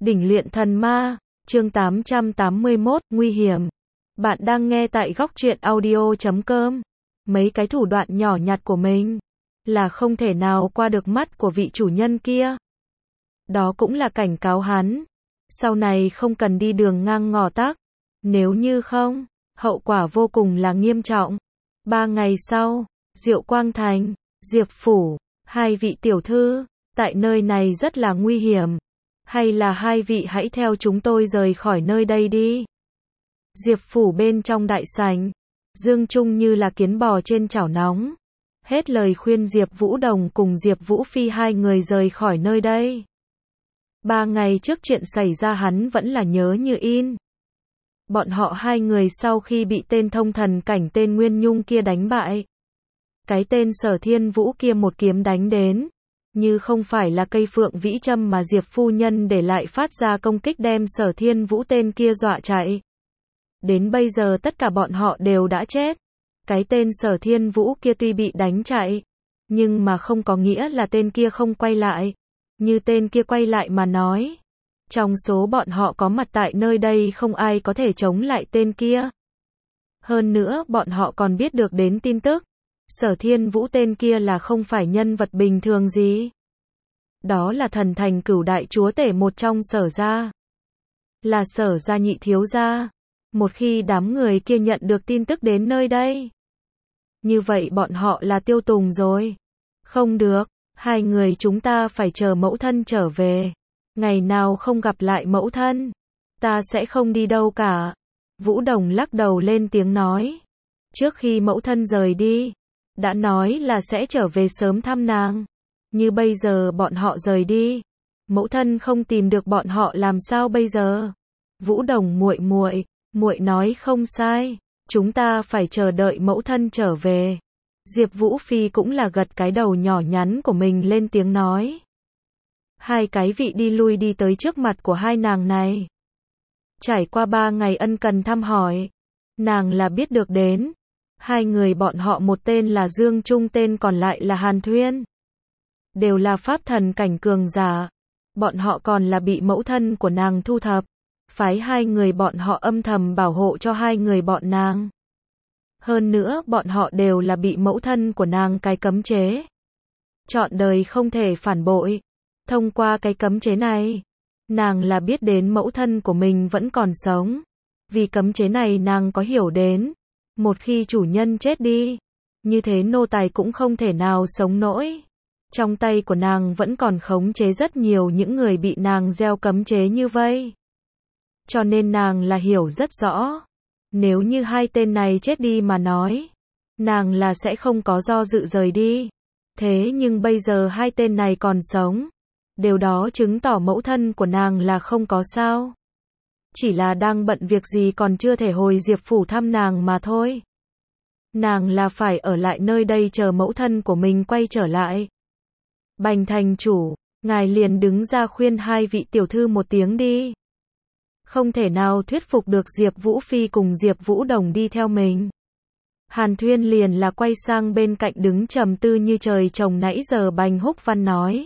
Đỉnh luyện thần ma, chương 881, nguy hiểm. Bạn đang nghe tại góc truyện audio.com. Mấy cái thủ đoạn nhỏ nhặt của mình là không thể nào qua được mắt của vị chủ nhân kia. Đó cũng là cảnh cáo hắn, sau này không cần đi đường ngang ngõ tắc. Nếu như không, hậu quả vô cùng là nghiêm trọng. 3 ngày sau, Diệu Quang Thành, Diệp Phủ, hai vị tiểu thư, tại nơi này rất là nguy hiểm. Hay là hai vị hãy theo chúng tôi rời khỏi nơi đây đi. Diệp Phủ bên trong đại sảnh, Dương Trung như là kiến bò trên chảo nóng. Hết lời khuyên Diệp Vũ Đồng cùng Diệp Vũ Phi hai người rời khỏi nơi đây. 3 ngày trước chuyện xảy ra hắn vẫn là nhớ như in. Bọn họ hai người sau khi bị tên thông thần cảnh tên Nguyên Nhung kia đánh bại. Cái tên Sở Thiên Vũ kia một kiếm đánh đến. Như không phải là cây phượng vĩ châm mà Diệp phu nhân để lại phát ra công kích đem Sở Thiên Vũ tên kia dọa chạy. Đến bây giờ tất cả bọn họ đều đã chết. Cái tên Sở Thiên Vũ kia tuy bị đánh chạy, nhưng mà không có nghĩa là tên kia không quay lại. Như tên kia quay lại mà nói, trong số bọn họ có mặt tại nơi đây không ai có thể chống lại tên kia. Hơn nữa bọn họ còn biết được đến tin tức. Sở Thiên Vũ tên kia là không phải nhân vật bình thường gì. Đó là thần thành cửu đại chúa tể một trong Sở gia. Là Sở gia nhị thiếu gia. Một khi đám người kia nhận được tin tức đến nơi đây, như vậy bọn họ là tiêu tùng rồi. Không được, hai người chúng ta phải chờ mẫu thân trở về. Ngày nào không gặp lại mẫu thân, ta sẽ không đi đâu cả. Vũ Đồng lắc đầu lên tiếng nói. Trước khi mẫu thân rời đi, đã nói là sẽ trở về sớm thăm nàng. Như bây giờ bọn họ rời đi, mẫu thân không tìm được bọn họ làm sao bây giờ? Vũ Đồng muội nói không sai, chúng ta phải chờ đợi mẫu thân trở về. Diệp Vũ Phi cũng là gật cái đầu nhỏ nhắn của mình lên tiếng nói. Hai cái vị đi lui đi tới trước mặt của hai nàng này. Trải qua 3 ngày ân cần thăm hỏi, nàng là biết được đến. Hai người bọn họ một tên là Dương Trung, tên còn lại là Hàn Thuyên. Đều là pháp thần cảnh cường giả. Bọn họ còn là bị mẫu thân của nàng thu thập. Phái hai người bọn họ âm thầm bảo hộ cho hai người bọn nàng. Hơn nữa bọn họ đều là bị mẫu thân của nàng cái cấm chế. Trọn đời không thể phản bội. Thông qua cái cấm chế này, nàng là biết đến mẫu thân của mình vẫn còn sống. Vì cấm chế này nàng có hiểu đến. Một khi chủ nhân chết đi, như thế nô tài cũng không thể nào sống nổi. Trong tay của nàng vẫn còn khống chế rất nhiều những người bị nàng gieo cấm chế như vây. Cho nên nàng là hiểu rất rõ. Nếu như hai tên này chết đi mà nói, nàng là sẽ không có do dự rời đi. Thế nhưng bây giờ hai tên này còn sống. Điều đó chứng tỏ mẫu thân của nàng là không có sao. Chỉ là đang bận việc gì còn chưa thể hồi Diệp Phủ thăm nàng mà thôi. Nàng là phải ở lại nơi đây chờ mẫu thân của mình quay trở lại. Bành thành chủ, ngài liền đứng ra khuyên hai vị tiểu thư một tiếng đi. Không thể nào thuyết phục được Diệp Vũ Phi cùng Diệp Vũ Đồng đi theo mình. Hàn Thuyên liền là quay sang bên cạnh đứng trầm tư như trời trồng nãy giờ Bành Húc Văn nói.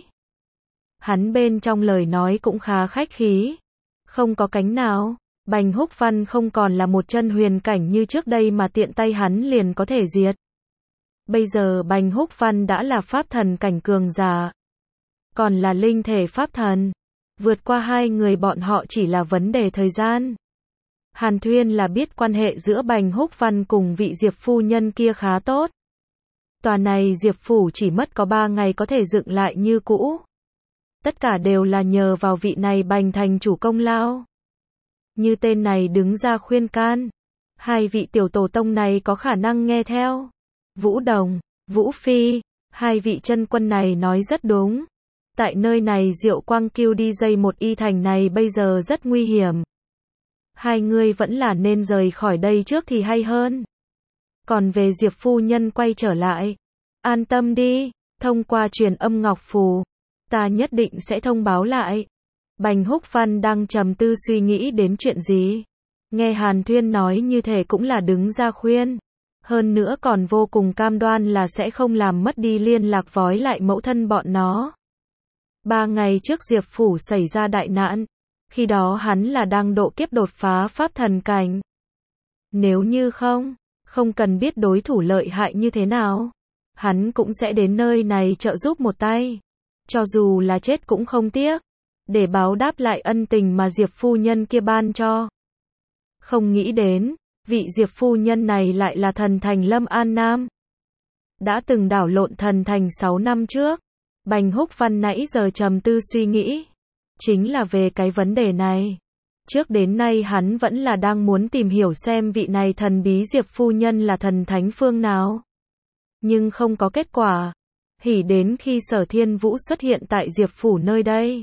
Hắn bên trong lời nói cũng khá khách khí. Không có cánh nào, Bành Húc Văn không còn là một chân huyền cảnh như trước đây mà tiện tay hắn liền có thể diệt. Bây giờ Bành Húc Văn đã là pháp thần cảnh cường giả. Còn là linh thể pháp thần. Vượt qua hai người bọn họ chỉ là vấn đề thời gian. Hàn Thuyên là biết quan hệ giữa Bành Húc Văn cùng vị Diệp phu nhân kia khá tốt. Tòa này Diệp Phủ chỉ mất có 3 ngày có thể dựng lại như cũ. Tất cả đều là nhờ vào vị này Bành thành chủ công lao. Như tên này đứng ra khuyên can, hai vị tiểu tổ tông này có khả năng nghe theo. Vũ Đồng, Vũ Phi, hai vị chân quân này nói rất đúng. Tại nơi này Diệu Quang Kiêu đi dây một y thành này bây giờ rất nguy hiểm. Hai người vẫn là nên rời khỏi đây trước thì hay hơn. Còn về Diệp phu nhân quay trở lại, an tâm đi, thông qua truyền âm ngọc phù, ta nhất định sẽ thông báo lại. Bành Húc Văn đang trầm tư suy nghĩ đến chuyện gì. Nghe Hàn Thuyên nói như thế cũng là đứng ra khuyên. Hơn nữa còn vô cùng cam đoan là sẽ không làm mất đi liên lạc vói lại mẫu thân bọn nó. 3 ngày trước Diệp Phủ xảy ra đại nạn. Khi đó hắn là đang độ kiếp đột phá pháp thần cảnh. Nếu như không cần biết đối thủ lợi hại như thế nào, hắn cũng sẽ đến nơi này trợ giúp một tay. Cho dù là chết cũng không tiếc, để báo đáp lại ân tình mà Diệp phu nhân kia ban cho. Không nghĩ đến, vị Diệp phu nhân này lại là thần thành Lâm An Nam. Đã từng đảo lộn thần thành 6 năm trước. Bành Húc Văn nãy giờ trầm tư suy nghĩ, chính là về cái vấn đề này. Trước đến nay hắn vẫn là đang muốn tìm hiểu xem vị này thần bí Diệp phu nhân là thần thánh phương nào. Nhưng không có kết quả. Hỉ đến khi Sở Thiên Vũ xuất hiện tại Diệp phủ nơi đây.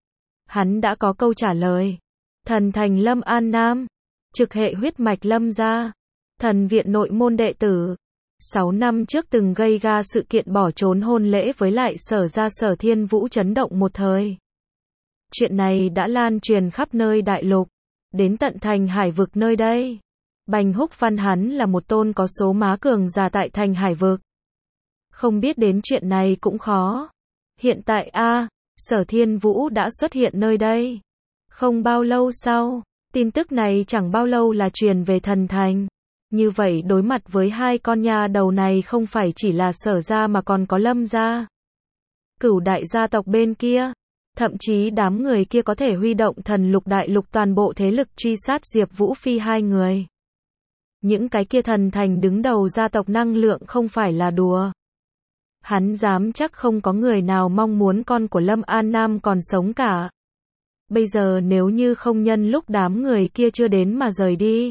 Hắn đã có câu trả lời. Thần thành Lâm An Nam, trực hệ huyết mạch Lâm gia, thần viện nội môn đệ tử. 6 năm trước từng gây ra sự kiện bỏ trốn hôn lễ với lại Sở gia Sở Thiên Vũ chấn động một thời. Chuyện này đã lan truyền khắp nơi đại lục, đến tận thành Hải vực nơi đây. Bành Húc Văn hắn là một tôn có số má cường giả tại thành Hải vực. Không biết đến chuyện này cũng khó. Hiện tại Sở Thiên Vũ đã xuất hiện nơi đây. Không bao lâu sau, tin tức này chẳng bao lâu là truyền về thần thành. Như vậy đối mặt với hai con nha đầu này không phải chỉ là Sở gia mà còn có Lâm gia. Cửu đại gia tộc bên kia. Thậm chí đám người kia có thể huy động thần lục đại lục toàn bộ thế lực truy sát Diệp Vũ Phi hai người. Những cái kia thần thành đứng đầu gia tộc năng lượng không phải là đùa. Hắn dám chắc không có người nào mong muốn con của Lâm An Nam còn sống cả. Bây giờ nếu như không nhân lúc đám người kia chưa đến mà rời đi,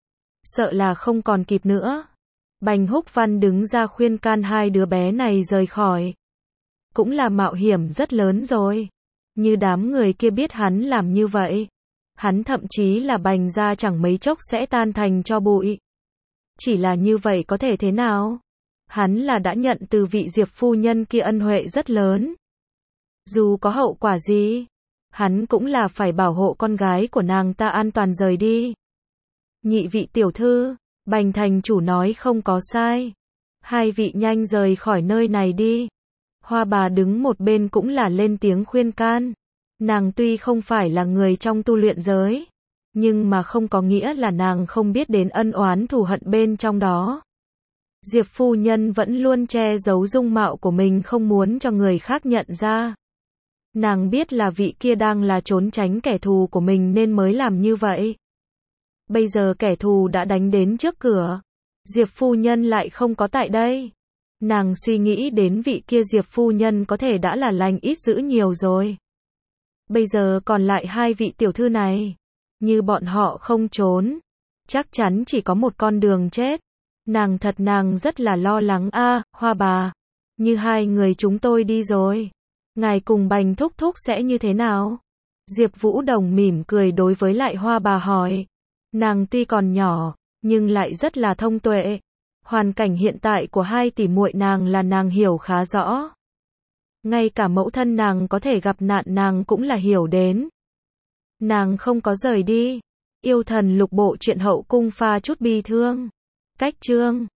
sợ là không còn kịp nữa. Bành Húc Văn đứng ra khuyên can hai đứa bé này rời khỏi. Cũng là mạo hiểm rất lớn rồi. Như đám người kia biết hắn làm như vậy, hắn thậm chí là Bành gia chẳng mấy chốc sẽ tan thành tro bụi. Chỉ là như vậy có thể thế nào? Hắn là đã nhận từ vị Diệp phu nhân kia ân huệ rất lớn. Dù có hậu quả gì, hắn cũng là phải bảo hộ con gái của nàng ta an toàn rời đi. Nhị vị tiểu thư, Bành thành chủ nói không có sai. Hai vị nhanh rời khỏi nơi này đi. Hoa bà đứng một bên cũng là lên tiếng khuyên can. Nàng tuy không phải là người trong tu luyện giới, nhưng mà không có nghĩa là nàng không biết đến ân oán thù hận bên trong đó. Diệp phu nhân vẫn luôn che giấu dung mạo của mình không muốn cho người khác nhận ra. Nàng biết là vị kia đang là trốn tránh kẻ thù của mình nên mới làm như vậy. Bây giờ kẻ thù đã đánh đến trước cửa. Diệp phu nhân lại không có tại đây. Nàng suy nghĩ đến vị kia Diệp phu nhân có thể đã là lành ít dữ nhiều rồi. Bây giờ còn lại hai vị tiểu thư này. Như bọn họ không trốn, chắc chắn chỉ có một con đường chết. Nàng rất là lo lắng Hoa bà. Như hai người chúng tôi đi rồi, ngài cùng Bành thúc thúc sẽ như thế nào? Diệp Vũ Đồng mỉm cười đối với lại Hoa bà hỏi. Nàng tuy còn nhỏ, nhưng lại rất là thông tuệ. Hoàn cảnh hiện tại của hai tỷ muội nàng là nàng hiểu khá rõ. Ngay cả mẫu thân nàng có thể gặp nạn nàng cũng là hiểu đến. Nàng không có rời đi. Yêu thần lục bộ truyện hậu cung pha chút bi thương. Cách chương